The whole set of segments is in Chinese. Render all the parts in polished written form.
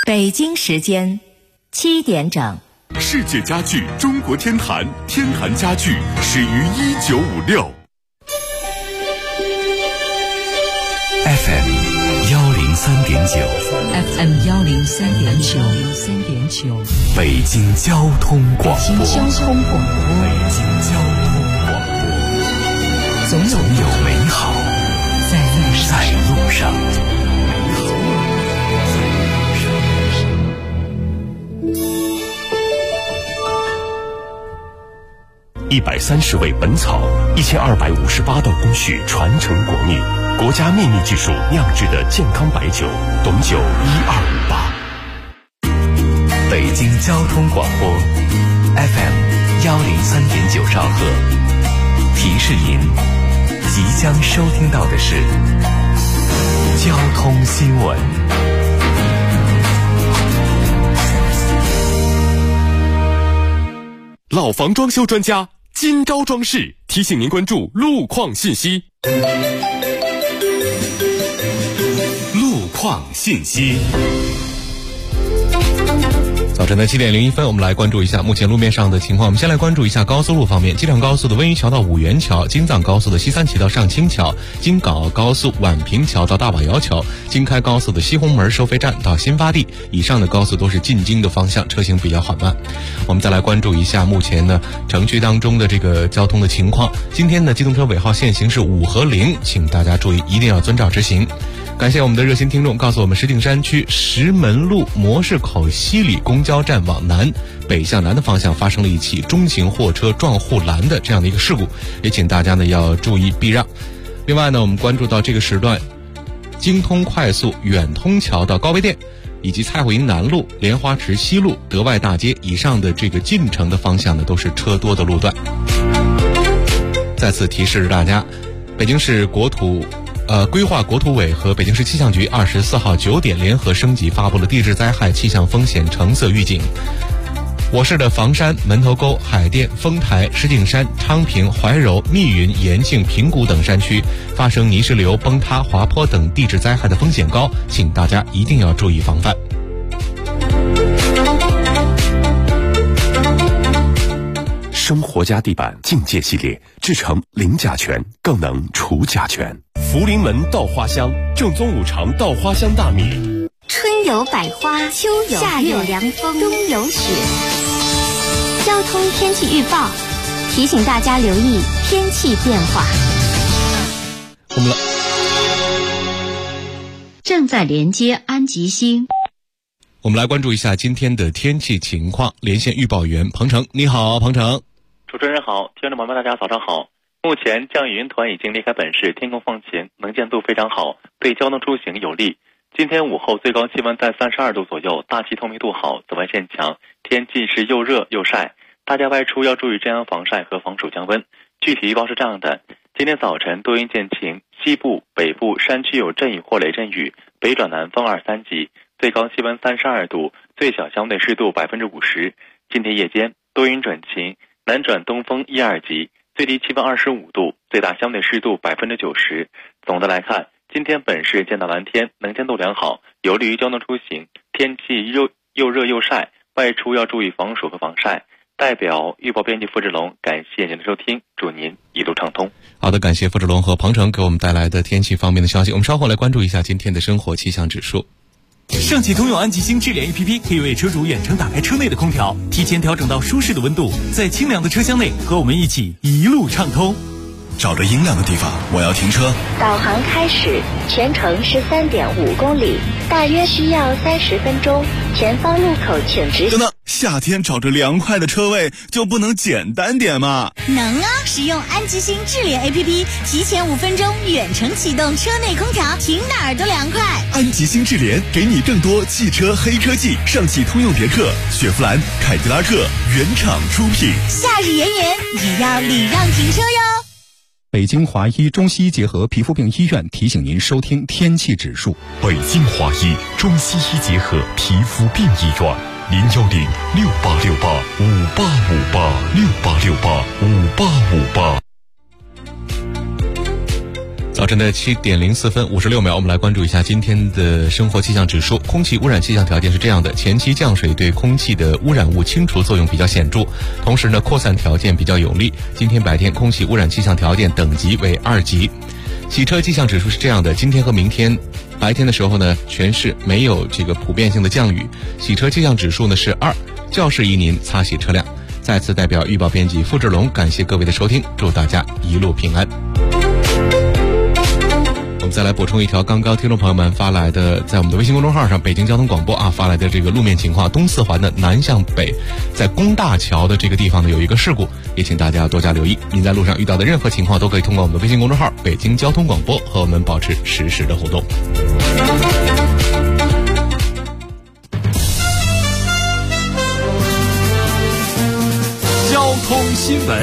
北京时间7点整。 世界家具中国天坛，天坛家具始于1956。 FM 103.9， 北京交通广播，总有美好在路上。 130味本草，1258道工序传承国秘，国家秘密技术酿制的健康白酒，董酒1258。 北京交通广播 FM 103.9兆赫，提示您即将收听到的是交通新闻。 老房装修专家金招装饰提醒您关注路况信息。路况信息。 早晨的7点01分，我们来关注一下目前路面上的情况。我们先来关注一下高速路方面，机场高速的温榆桥到五原桥，京藏高速的西三旗到上清桥，京港澳高速宛平桥到大瓦窑桥，京开高速的西红门收费站到新发地，以上的高速都是进京的方向，车行比较缓慢。我们再来关注一下目前呢城区当中的这个交通的情况。今天呢机动车尾号限行是5和0，请大家注意，一定要遵照执行。感谢我们的热心听众告诉我们，石景山区石门路模式口西里公交站往南北向南的方向发生了一起中型货车撞护栏的这样的一个事故，也请大家呢要注意避让。另外呢，我们关注到这个时段京通快速远通桥到高碑店以及蔡慧营南路、莲花池西路、德外大街以上的这个进城的方向呢，都是车多的路段。再次提示大家，北京市规划国土委和北京市气象局24号9点联合升级发布了地质灾害气象风险橙色预警。我市的房山、门头沟、海淀、丰台、石景山、昌平、怀柔、密云、延庆、平谷等山区发生泥石流、崩塌、滑坡等地质灾害的风险高，请大家一定要注意防范。 生活家地板境界系列制成零甲醛，更能除甲醛。福临门稻花香，正宗五常稻花香大米。 春有百花，秋有夏有凉风，冬有雪。交通天气预报提醒大家留意天气变化。 正在连接安吉星。 我们来关注一下今天的天气情况，连线预报员彭程。你好，彭程。 主持人好，听众朋友们大家早上好。目前降雨云团已经离开本市，天空放晴，能见度非常好，对交通出行有利。今天午后最高气温在32度左右，大气透明度好，紫外线强，天气是又热又晒，大家外出要注意遮阳防晒和防暑降温。具体预报是这样的：今天早晨多云见晴，西部、北部山区有阵雨或雷阵雨，北转南风2、3级，最高气温32度，最小相对湿度50%。今天夜间多云转晴，南转东风1、2级，最低气温25度，最大相对湿度90%。总的来看，今天本市见到蓝天，能见度良好，有利于交通出行。天气又热又晒，外出要注意防暑和防晒。代表预报编辑付志龙，感谢您的收听，祝您一路畅通。 好的，感谢付志龙和彭程给我们带来的天气方面的消息。我们稍后来关注一下今天的生活气象指数。 上汽通用安吉星智联 APP 可以为车主远程打开车内的空调，提前调整到舒适的温度，在清凉的车厢内和我们一起一路畅通。 找着阴凉的地方，我要停车。 导航开始，全程是3.5公里，大约需要30分钟。前方路口请直行。 等等，夏天找着凉快的车位就不能简单点吗？ 能啊！使用安吉星智联 APP， 提前5分钟远程启动车内空调，停哪儿都凉快。 安吉星智联给你更多汽车黑科技，上汽通用别克、雪佛兰、凯迪拉克原厂出品。 夏日炎炎也要礼让停车哟。 北京华医中西医结合皮肤病医院提醒您收听天气指数。 北京华医中西医结合皮肤病医院，0868685858，68685858。 早晨的7点04分56秒，我们来关注一下今天的生活气象指数。空气污染气象条件是这样的：前期降水对空气的污染物清除作用比较显著，同时呢，扩散条件比较有利。今天白天空气污染气象条件等级为2级。洗车气象指数是这样的：今天和明天白天的时候呢，全市没有这个普遍性的降雨，洗车气象指数呢是2，较适宜您擦洗车辆。再次代表预报编辑付志龙感谢各位的收听，祝大家一路平安。我们再来补充一条刚刚听众朋友们发来的，在我们的微信公众号上北京交通广播发来的这个路面情况。东四环的南向北，在工大桥的这个地方呢有一个事故，也请大家多加留意。您在路上遇到的任何情况都可以通过我们的微信公众号北京交通广播和我们保持实时的互动。 交通新闻。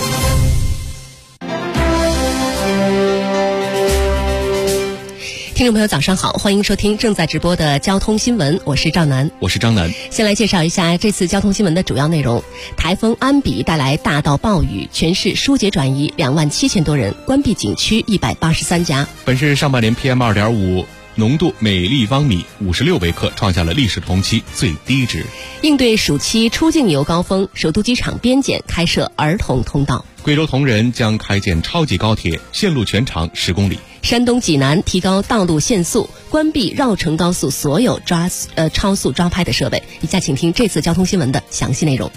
听众朋友早上好，欢迎收听正在直播的交通新闻，我是赵楠。 我是张楠。 先来介绍一下这次交通新闻的主要内容。台风安比带来大到暴雨，全市疏解转移27000多人，关闭景区183家。 本市上半年 PM2.5浓度每立方米56微克，创下了历史同期最低值。 应对暑期出境游高峰，首都机场边检开设儿童通道。 贵州铜仁将开建超级高铁，线路全长10公里。 山东济南提高道路限速，关闭绕城高速所有超速抓拍的设备。以下请听这次交通新闻的详细内容。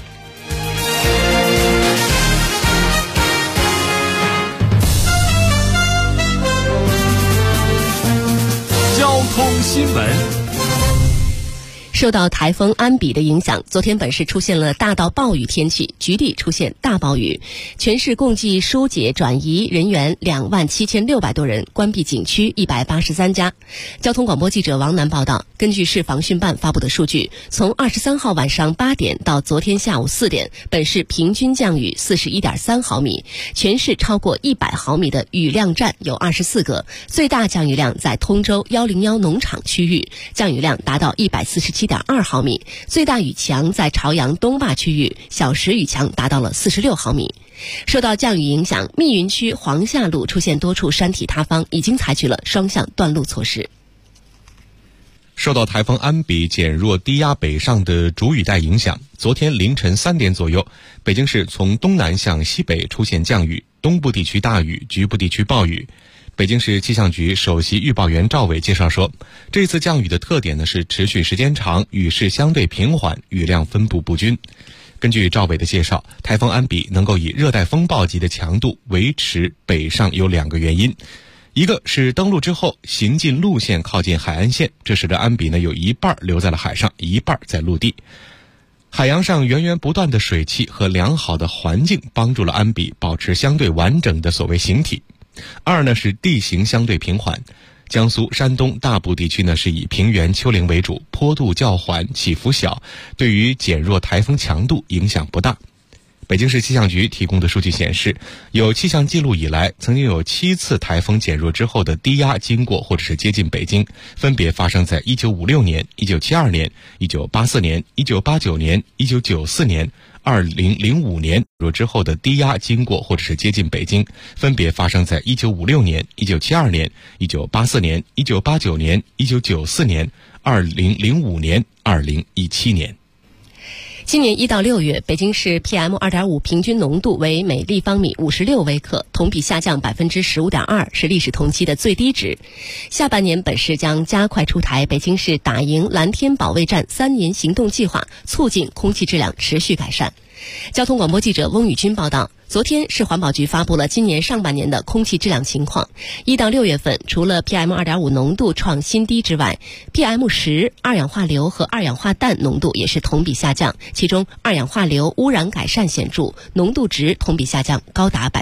交通新闻。 受到台风安比的影响，昨天本市出现了大到暴雨天气，局地出现大暴雨，全市共计疏解转移人员27600多人，关闭景区183家。交通广播记者王楠报道，根据市防汛办发布的数据，从23号晚上8点到昨天下午4点，本市平均降雨41.3毫米，全市超过100毫米的雨量站有24个，最大降雨量在通州101农场区域，降雨量达到147.2毫米，最大雨墙在朝阳东坝区域，小时雨墙达到了46毫米。受到降雨影响，密云区黄下路出现多处山体塌方，已经采取了双向断路措施。 受到台风安比减弱低压北上的主雨带影响，昨天凌晨3点左右，北京市从东南向西北出现降雨，东部地区大雨，局部地区暴雨。北京市气象局首席预报员赵伟介绍说，这次降雨的特点呢是持续时间长，雨势相对平缓，雨量分布不均。根据赵伟的介绍，台风安比能够以热带风暴级的强度维持北上有2个原因，一个是登陆之后行进路线靠近海岸线，这使得安比呢有一半留在了海上，一半在陆地。海洋上源源不断的水汽和良好的环境帮助了安比保持相对完整的所谓形体。二呢是地形相对平缓，江苏、山东大部地区呢是以平原丘陵为主，坡度较缓，起伏小，对于减弱台风强度影响不大。北京市气象局提供的数据显示，有气象记录以来，曾经有7次台风减弱之后的低压经过或者是接近北京，分别发生在1956年、1972年、1984年、1989年、1994年、2005年。弱之后的低压经过或者是接近北京，分别发生在1956年、1972年、1984年、1989年、1994年、2005年、2017年。 今年1到6月，北京市 PM2.5 平均浓度为每立方米56微克，同比下降15.2%，是历史同期的最低值。下半年本市将加快出台北京市打赢蓝天保卫战3年行动计划，促进空气质量持续改善。交通广播记者翁宇军报道，昨天市环保局发布了今年上半年的空气质量情况。1到6月份，除了 PM2.5 浓度创新低之外， PM10、二氧化硫和二氧化氮浓度也是同比下降，其中二氧化硫污染改善显著，浓度值同比下降高达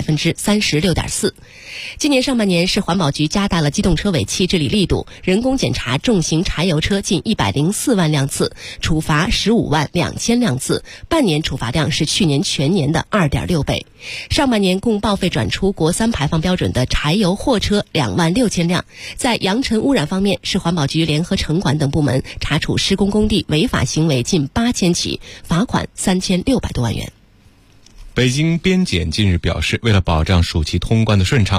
36.4%。今年上半年，市环保局加大了机动车尾气治理力度，人工检查重型柴油车近104万辆次，处罚15万2000辆次，半年处罚量是去年全年的2.6倍。上半年共报废转出国3排放标准的柴油货车2万6000辆。在扬尘污染方面，市环保局联合城管等部门查处施工工地违法行为近8000起，罚款3600多万元。 北京边检近日表示，为了保障暑期通关的顺畅，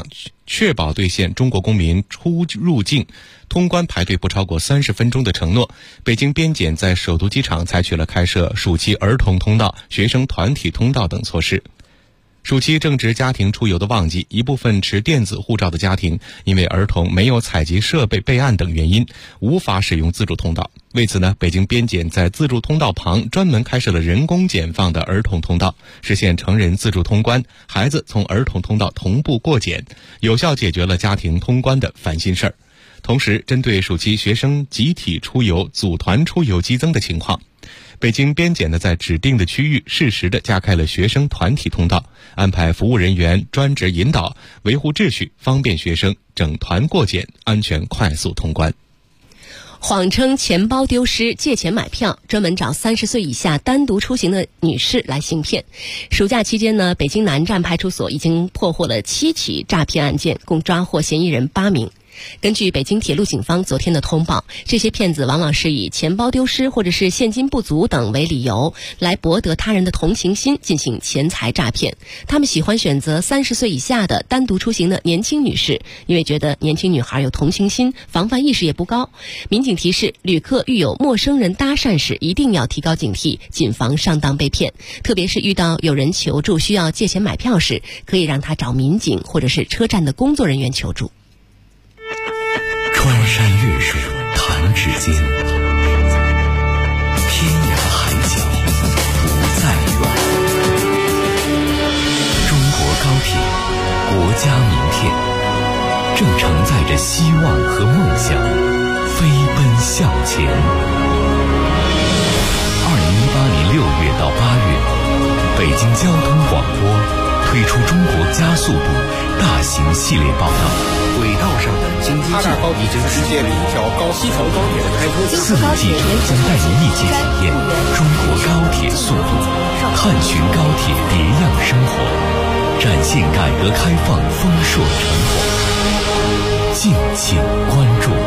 确保兑现中国公民出入境通关排队不超过30分钟的承诺，北京边检在首都机场采取了开设暑期儿童通道、学生团体通道等措施。暑期正值家庭出游的旺季，一部分持电子护照的家庭因为儿童没有采集设备备案等原因，无法使用自助通道。为此呢，北京边检在自助通道旁专门开设了人工检放的儿童通道，实现成人自助通关，孩子从儿童通道同步过检，有效解决了家庭通关的烦心事儿。同时，针对暑期学生集体出游、组团出游激增的情况，北京边检呢在指定的区域适时地加开了学生团体通道，安排服务人员专职引导，维护秩序，方便学生整团过检，安全快速通关。 谎称钱包丢失借钱买票，专门找30岁以下单独出行的女士来行骗。暑假期间呢，北京南站派出所已经破获了7起诈骗案件，共抓获嫌疑人8名。根据北京铁路警方昨天的通报，这些骗子往往是以钱包丢失或者是现金不足等为理由，来博得他人的同情心，进行钱财诈骗。他们喜欢选择30岁以下的单独出行的年轻女士，因为觉得年轻女孩有同情心，防范意识也不高。民警提示，旅客遇有陌生人搭讪时，一定要提高警惕，谨防上当被骗。特别是遇到有人求助需要借钱买票时，可以让他找民警或者是车站的工作人员求助。 穿山越水弹指间，天涯海角不再远。中国高铁，国家名片，正承载着希望和梦想，飞奔向前。2018年6月到8月，北京交通广播推出中国加速度大型系列报道。 轨道上的京津冀已经实现了一条西成高铁的开通。 4位记者将带您一起体验中国高铁速度，探寻高铁别样生活，展现改革开放丰硕成果。敬请关注。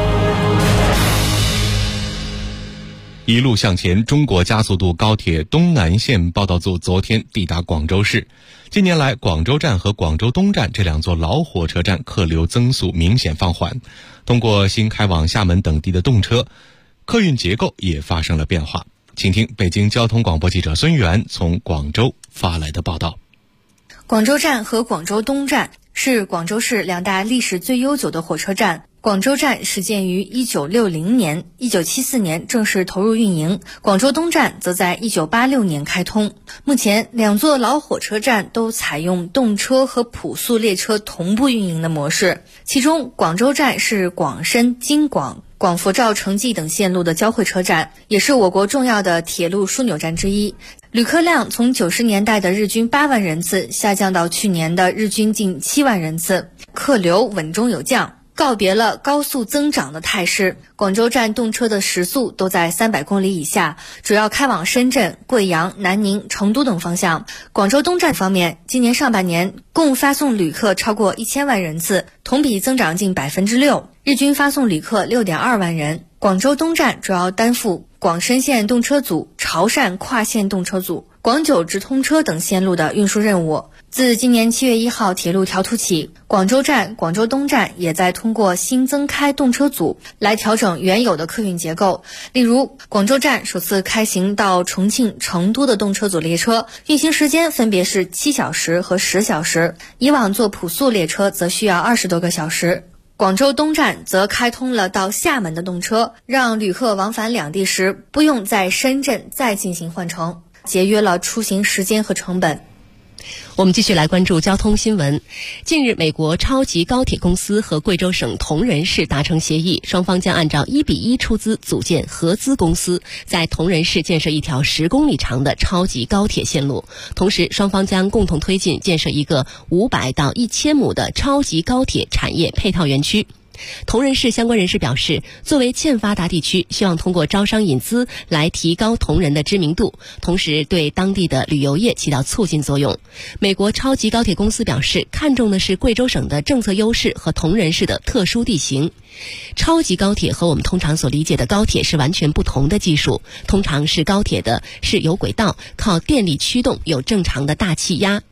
一路向前，中国加速度高铁东南线报道组昨天抵达广州市。近年来，广州站和广州东站这2座老火车站客流增速明显放缓。通过新开往厦门等地的动车，客运结构也发生了变化。请听北京交通广播记者孙源从广州发来的报道。 广州站和广州东站是广州市2大历史最悠久的火车站。广州站始建于1960年，1974年正式投入运营，广州东站则在1986年开通。目前2座老火车站都采用动车和普速列车同步运营的模式，其中广州站是广深、京广、广佛肇、城际等线路的交汇车站，也是我国重要的铁路枢纽站之一。旅客量从90年代的日均8万人次下降到去年的日均近7万人次，客流稳中有降，告别了高速增长的态势。广州站动车的时速都在300公里以下，主要开往深圳、贵阳、南宁、成都等方向。广州东站方面，今年上半年共发送旅客超过1000万人次，同比增长近6%，日均发送旅客6.2万人。广州东站主要担负广深线动车组、潮汕跨线动车组、广九直通车等线路的运输任务。自今年7月1号铁路调图起，广州站、广州东站也在通过新增开动车组来调整原有的客运结构。例如，广州站首次开行到重庆、成都的动车组列车，运行时间分别是7小时和10小时，以往坐普速列车则需要20多个小时。广州东站则开通了到厦门的动车，让旅客往返两地时不用在深圳再进行换乘，节约了出行时间和成本。 我们继续来关注交通新闻。近日，美国超级高铁公司和贵州省铜仁市达成协议，双方将按照1:1出资组建合资公司，在铜仁市建设一条10公里长的超级高铁线路。同时，双方将共同推进建设一个500到1000亩的超级高铁产业配套园区。铜仁市相关人士表示，作为欠发达地区，希望通过招商引资来提高铜仁的知名度，同时对当地的旅游业起到促进作用。美国超级高铁公司表示，看重的是贵州省的政策优势和铜仁市的特殊地形。超级高铁和我们通常所理解的高铁是完全不同的技术，通常是高铁的是有轨道，靠电力驱动，有正常的大气压，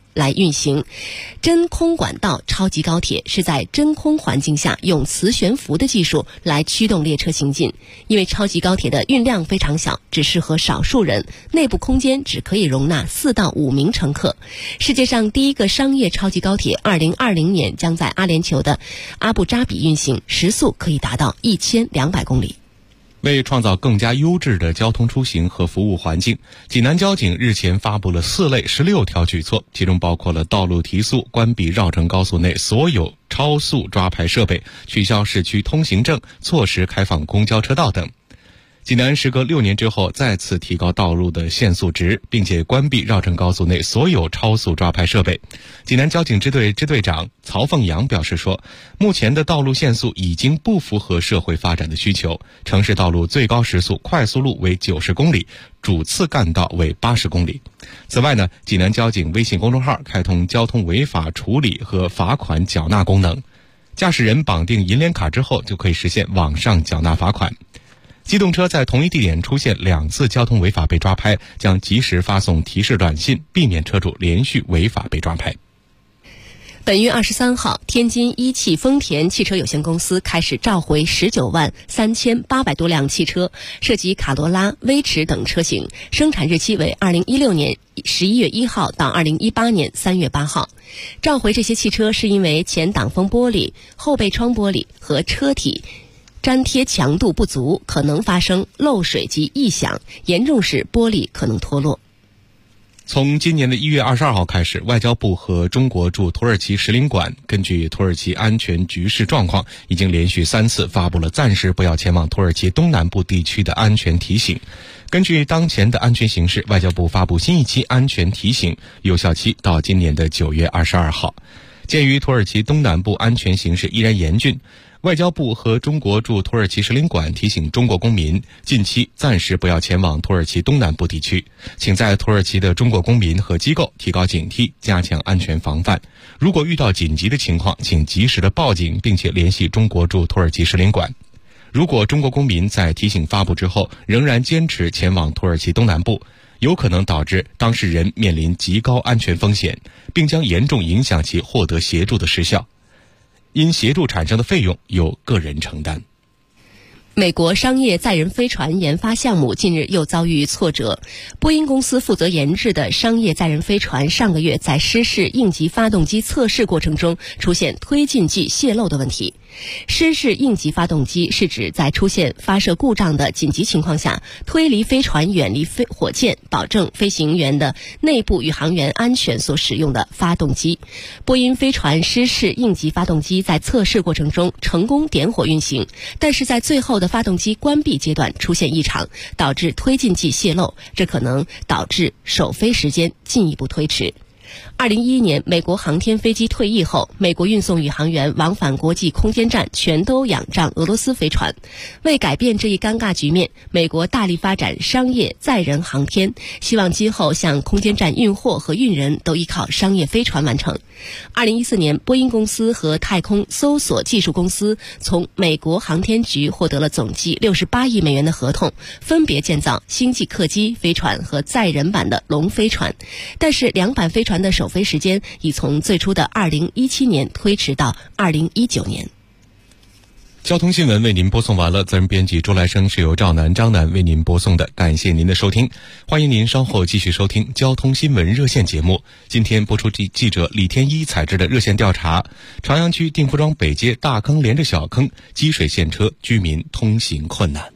来运行。真空管道超级高铁是在真空环境下用磁悬浮的技术来驱动列车行进，因为超级高铁的运量非常小，只适合少数人，内部空间只可以容纳4到5名乘客。世界上第一个商业超级高铁2020年将在阿联酋的阿布扎比运行，时速可以达到1200公里。 为创造更加优质的交通出行和服务环境，济南交警日前发布了4类16条举措，其中包括了道路提速、关闭绕城高速内所有超速抓拍设备、取消市区通行证、错时开放公交车道等。济南时隔6年之后再次提高道路的限速值，并且关闭绕城高速内所有超速抓拍设备。济南交警支队支队长曹凤阳表示说，目前的道路限速已经不符合社会发展的需求，城市道路最高时速快速路为90公里，主次干道为80公里。此外呢，济南交警微信公众号开通交通违法处理和罚款缴纳功能，驾驶人绑定银联卡之后就可以实现网上缴纳罚款。机动车在同一地点出现2次交通违法被抓拍，将及时发送提示短信，避免车主连续违法被抓拍。 本月23号，天津一汽丰田汽车有限公司开始召回19万3800多辆汽车，涉及卡罗拉、威驰等车型，生产日期为2016年11月1号到2018年3月8号。召回这些汽车是因为前挡风玻璃、后备窗玻璃和车体粘贴强度不足，可能发生漏水及异响，严重时玻璃可能脱落。 从今年的1月22号开始，外交部和中国驻土耳其使领馆根据土耳其安全局势状况，已经连续3次发布了暂时不要前往土耳其东南部地区的安全提醒。根据当前的安全形势，外交部发布新一期安全提醒，有效期到今年的9月22号。鉴于土耳其东南部安全形势依然严峻，外交部和中国驻土耳其使领馆提醒中国公民，近期暂时不要前往土耳其东南部地区，请在土耳其的中国公民和机构提高警惕，加强安全防范。如果遇到紧急的情况，请及时的报警，并且联系中国驻土耳其使领馆。如果中国公民在提醒发布之后仍然坚持前往土耳其东南部，有可能导致当事人面临极高安全风险，并将严重影响其获得协助的时效。因协助产生的费用由个人承担。 美国商业载人飞船研发项目近日又遭遇挫折。波音公司负责研制的商业载人飞船上个月在失事应急发动机测试过程中出现推进剂泄漏的问题。失事应急发动机是指在出现发射故障的紧急情况下，推离飞船远离火箭，保证飞行员的内部宇航员安全所使用的发动机。波音飞船失事应急发动机在测试过程中成功点火运行，但是在最后的发动机关闭阶段出现异常，导致推进剂泄漏，这可能导致首飞时间进一步推迟。2011年，美国航天飞机退役后，美国运送宇航员往返国际空间站全都仰仗俄罗斯飞船。为改变这一尴尬局面，美国大力发展商业载人航天，希望今后向空间站运货和运人都依靠商业飞船完成。2014年，波音公司和太空搜索技术公司从美国航天局获得了总计68亿美元的合同，分别建造星际客机飞船和载人版的龙飞船。但是两版飞船的首飞时间已从最初的2017年推迟到2019年。 交通新闻为您播送完了，责任编辑周来生是由赵楠、张楠为您播送的，感谢您的收听，欢迎您稍后继续收听交通新闻热线节目。今天播出记者李天一采制的热线调查：朝阳区定福庄北街大坑连着小坑，积水陷车，居民通行困难。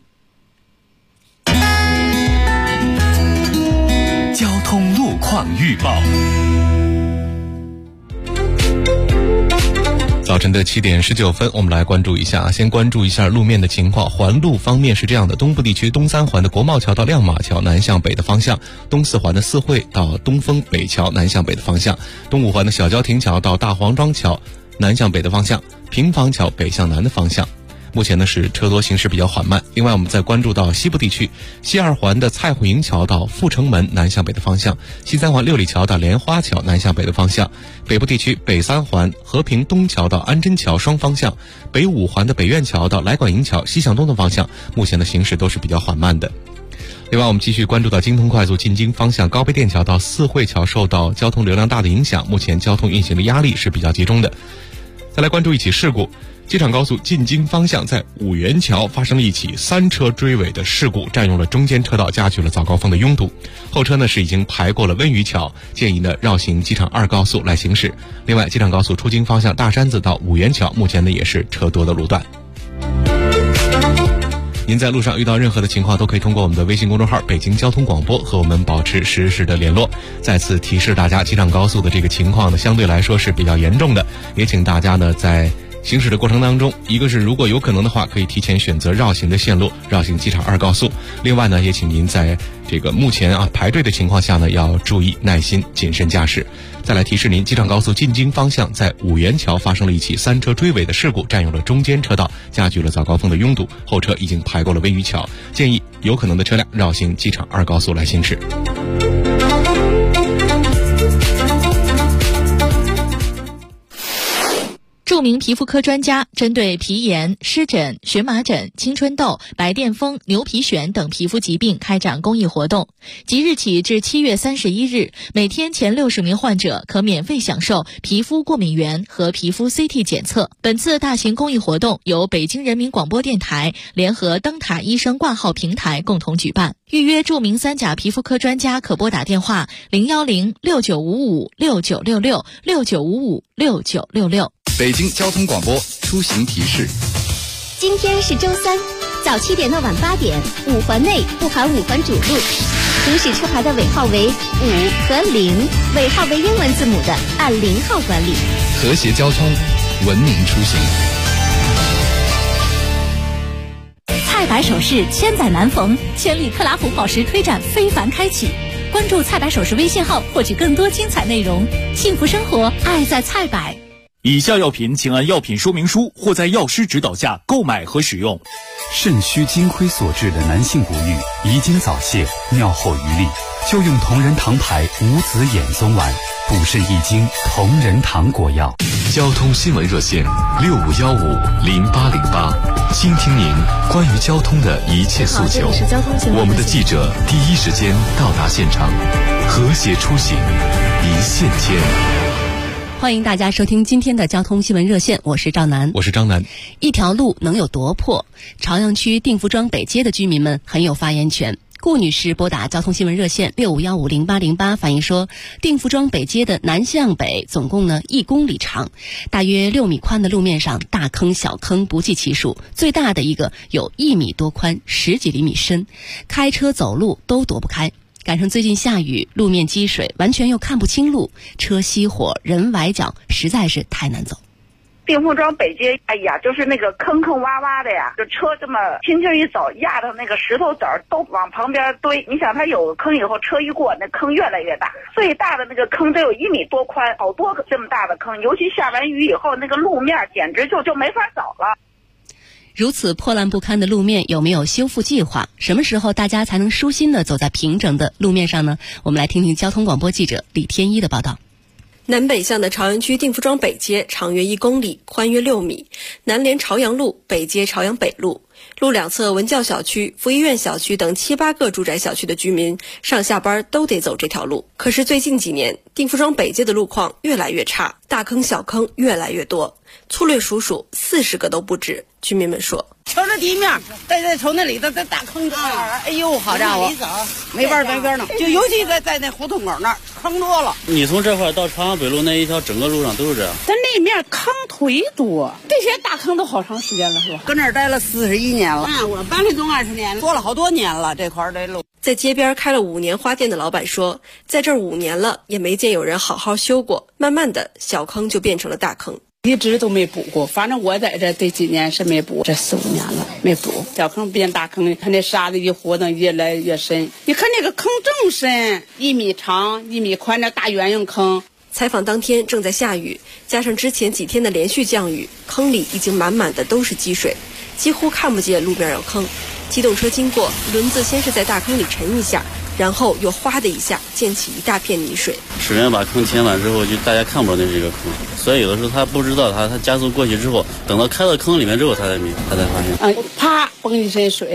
交通路况预报。 早晨的7点19分，我们来关注一下，先关注一下路面的情况。环路方面是这样的，东部地区东三环的国贸桥到亮马桥南向北的方向，东四环的四惠到东风北桥南向北的方向，东五环的小郊亭桥到大黄庄桥南向北的方向，平房桥北向南的方向。目前呢是车多，行驶比较缓慢。另外我们再关注到西部地区，西二环的蔡户营桥到阜成门南向北的方向，西三环六里桥到莲花桥南向北的方向，北部地区北三环和平东桥到安贞桥双方向，北五环的北苑桥到来管营桥西向东的方向，目前的行驶都是比较缓慢的。 另外，我们继续关注到京通快速进京方向高碑店桥到四惠桥受到交通流量大的影响，目前交通运行的压力是比较集中的。再来关注一起事故，机场高速进京方向在五元桥发生了一起3车追尾的事故，占用了中间车道，加剧了早高峰的拥堵。后车呢是已经排过了温榆桥，建议呢绕行机场2高速来行驶。另外，机场高速出京方向大山子到五元桥，目前呢也是车多的路段。您在路上遇到任何的情况，都可以通过我们的微信公众号北京交通广播和我们保持实时的联络。再次提示大家，机场高速的这个情况呢相对来说是比较严重的，也请大家呢在行驶的过程当中，一个是如果有可能的话，可以提前选择绕行的线路，绕行机场2高速。另外呢，也请您在这个目前排队的情况下呢，要注意耐心，谨慎驾驶。再来提示您，机场高速进京方向在五元桥发生了一起3车追尾的事故，占用了中间车道，加剧了早高峰的拥堵。后车已经排过了温榆桥，建议有可能的车辆绕行机场2高速来行驶。 著名皮肤科专家针对皮炎、湿疹、荨麻疹、青春痘、白癜风、牛皮癣等皮肤疾病开展公益活动。即日起至7月31日，每天前60名患者可免费享受皮肤过敏原和皮肤 CT 检测。本次大型公益活动由北京人民广播电台联合灯塔医生挂号平台共同举办。预约著名3甲皮肤科专家可拨打电话01069556966 69556966。 北京交通广播出行提示： 今天是周3，早7点到晚8点，5环内不含5环主路。行驶车牌的尾号为5和0，尾号为英文字母的按0号管理。 和谐交通，文明出行。 菜百首饰千载难逢，千里克拉福宝石推展非凡开启。关注菜百首饰微信号，获取更多精彩内容。幸福生活，爱在菜百。 以下药品请按药品说明书或在药师指导下购买和使用。 肾虚金亏所致的男性不育、遗精早泄、尿后余力，就用同仁堂牌无籽眼松丸，补肾益精同仁堂果药。 交通新闻热线65150808，倾听您关于交通的一切诉求。我们的记者第一时间到达现场，和谐出行，一线牵。 欢迎大家收听今天的交通新闻热线，我是赵楠。 我是张楠。 一条路能有多破？朝阳区定福庄北街的居民们很有发言权。顾女士拨打交通新闻热线65150808反映说，定福庄北街的南向北总共1公里长，大约6米宽的路面上大坑小坑不计其数，最大的一个有1米多宽，10几厘米深，开车走路都躲不开。赶上最近下雨，路面积水，完全又看不清路，车熄火，人崴脚，实在是太难走。 定福庄北街，哎呀，就是那个坑坑洼洼的呀，就车这么轻轻一走，压的那个石头子儿都往旁边堆。你想，它有坑以后，车一过，那坑越来越大，最大的那个坑得有1米多宽，好多个这么大的坑，尤其下完雨以后，那个路面简直就没法走了。 如此破烂不堪的路面有没有修复计划？什么时候大家才能舒心地走在平整的路面上呢？我们来听听交通广播记者李天一的报道。 南北向的朝阳区定福庄北街长约1公里，宽约6米，南连朝阳路，北接朝阳北路。路两侧文教小区、福医院小区等7、8个住宅小区的居民上下班都得走这条路。可是最近几年，定福庄北街的路况越来越差，大坑小坑越来越多，粗略数数40个都不止。居民们说， 瞧着地面，再瞅那里头这大坑这哎呦，好家伙，没法弄，就尤其在那胡同口那儿坑多了。 你从这块到朝阳北路那一条整个路上都是这样， 咱那面坑忒多，这些大坑都好长时间了，是吧？跟那儿待了41年了，我搬了总20年了，做了好多年了，这块这路。 在街边开了5年花店的老板说，在这儿5年了，也没见有人好好修过，慢慢的小坑就变成了大坑。 一直都没补过，反正我在这几年是没补，这4、5年了没补，小坑变大坑，你看那沙子一活动越来越深，你看那个坑正深，1米长1米宽的大圆形坑。 采访当天正在下雨，加上之前几天的连续降雨，坑里已经满满的都是积水，几乎看不见路面有坑。机动车经过，轮子先是在大坑里沉一下，然后又哗的一下溅起一大片泥水。 使人把坑填满之后，就大家看不着那是一个坑，所以有的时候他不知道他加速过去之后，等到开到坑里面之后，他才发现。 啪，崩一身水。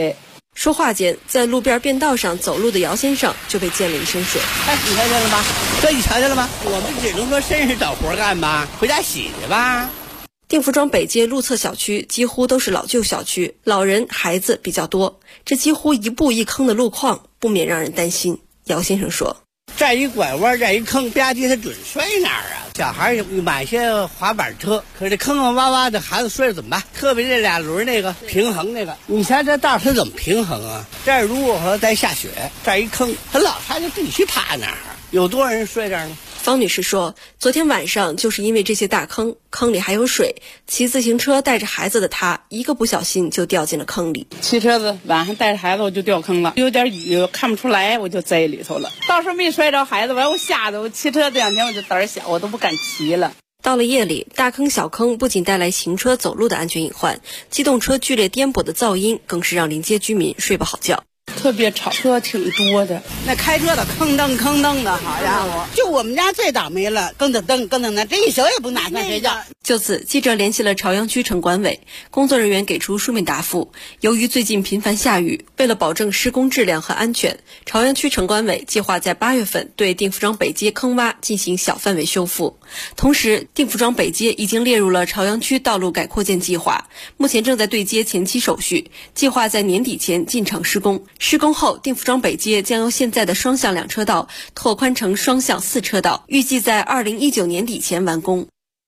说话间，在路边便道上走路的姚先生就被溅了一身水。 你看见了吗？这你瞧见了吗？我们只能说身上找活干吧，回家洗去吧。 定福庄北街路侧小区几乎都是老旧小区，老人孩子比较多，这几乎一步一坑的路况不免让人担心。姚先生说， 这一拐弯，这一坑，吧唧他准摔哪儿啊？小孩买些滑板车，可是这坑坑洼洼的，孩子摔了怎么办？特别这俩轮那个平衡那个，你瞧这道他怎么平衡啊？这儿如果再下雪，这一坑，他老太太必须趴哪儿？有多少人摔这儿呢？ 方女士说，昨天晚上就是因为这些大坑，坑里还有水，骑自行车带着孩子的她，一个不小心就掉进了坑里。 骑车子晚上带着孩子我就掉坑了，有点雨看不出来，我就栽里头了。到时候没摔着孩子，完我吓得我骑车这两天我就胆小，我都不敢骑了。 到了夜里，大坑小坑不仅带来行车走路的安全隐患，机动车剧烈颠簸的噪音更是让邻街居民睡不好觉。 特别吵，车挺多的， 那开车的吭噔的，好家伙！就我们家最倒霉了，更噔的，这一宿也不打算睡觉。 就此，记者联系了朝阳区城管委，工作人员给出书面答复。由于最近频繁下雨，为了保证施工质量和安全，朝阳区城管委计划在8月份对定福庄北街坑洼进行小范围修复。同时，定福庄北街已经列入了朝阳区道路改扩建计划，目前正在对接前期手续，计划在年底前进场施工。施工后，定福庄北街将由现在的双向2车道拓宽成双向4车道，预计在2019年底前完工。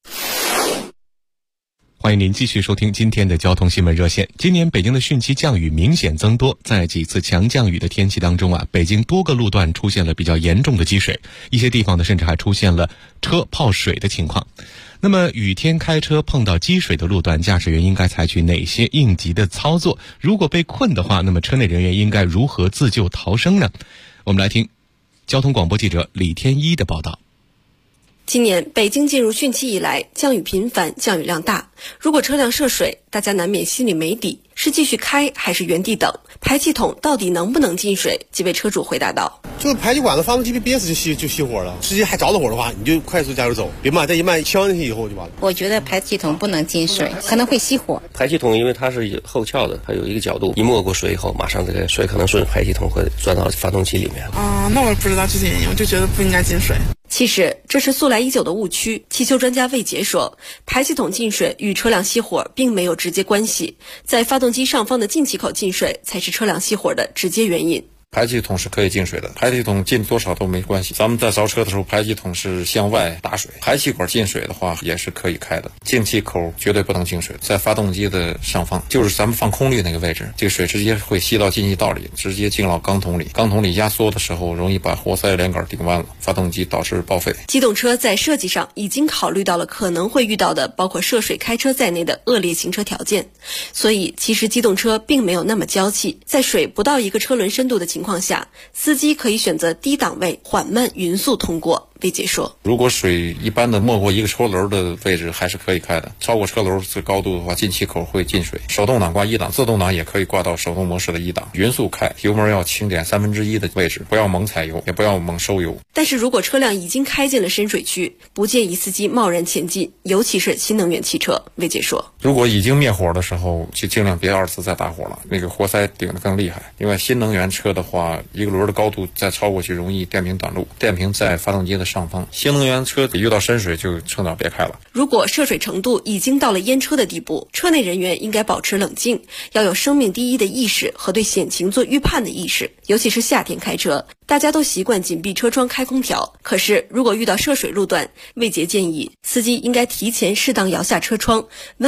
欢迎您继续收听今天的交通新闻热线。今年北京的汛期降雨明显增多，在几次强降雨的天气当中北京多个路段出现了比较严重的积水，一些地方呢甚至还出现了车泡水的情况。那么雨天开车碰到积水的路段，驾驶员应该采取哪些应急的操作？如果被困的话，那么车内人员应该如何自救逃生呢？我们来听交通广播记者李天一的报道。 今年北京进入汛期以来，降雨频繁，降雨量大。如果车辆涉水，大家难免心里没底，是继续开还是原地等？排气筒到底能不能进水？几位车主回答道： 就是排气管子发动机被憋死就熄火了，直接还着了火的话，你就快速加油走，别慢，再一慢呛进去以后就完了。 我觉得排气筒不能进水，可能会熄火。 排气筒因为它是后翘的，它有一个角度，一没过水以后，马上这个水可能顺排气筒会钻到发动机里面。 那我不知道具体原因，我就觉得不应该进水。 其实这是素来已久的误区。汽修专家魏杰说，排气筒进水与车辆熄火并没有直接关系，在发动机上方的进气口进水才是车辆熄火的直接原因。 排气筒是可以进水的，排气筒进多少都没关系。咱们在烧车的时候，排气筒是向外打水，排气管进水的话也是可以开的。进气口绝对不能进水，在发动机的上方，就是咱们放空滤那个位置，这个水直接会吸到进气道里，直接进到缸筒里。缸筒里压缩的时候，容易把活塞连杆顶弯了，发动机导致报废。 机动车在设计上已经考虑到了可能会遇到的包括涉水开车在内的恶劣行车条件，所以其实机动车并没有那么娇气，在水不到一个车轮深度的情况下，司机可以选择低档位缓慢匀速通过。魏姐说， 如果水一般的没过一个车轮的位置还是可以开的，超过车轮的高度的话，进气口会进水。手动挡挂1档，自动挡也可以挂到手动模式的1档，匀速开，油门要轻点1/3的位置，不要猛踩油，也不要猛收油。 但是如果车辆已经开进了深水区，不建议司机贸然前进，尤其是新能源汽车。魏姐说， 如果已经灭火的时候，就尽量别2次再打火了，那个活塞顶得更厉害。另外，新能源车的话，一个轮的高度再超过去容易电瓶短路，电瓶在发动机的上方，新能源车遇到深水就趁早别开了。 如果涉水程度已经到了淹车的地步，车内人员应该保持冷静，要有生命第一的意识和对险情做预判的意识。尤其是夏天开车，大家都习惯紧闭车窗开空调，可是如果遇到涉水路段，魏杰建议司机应该提前适当摇下车窗，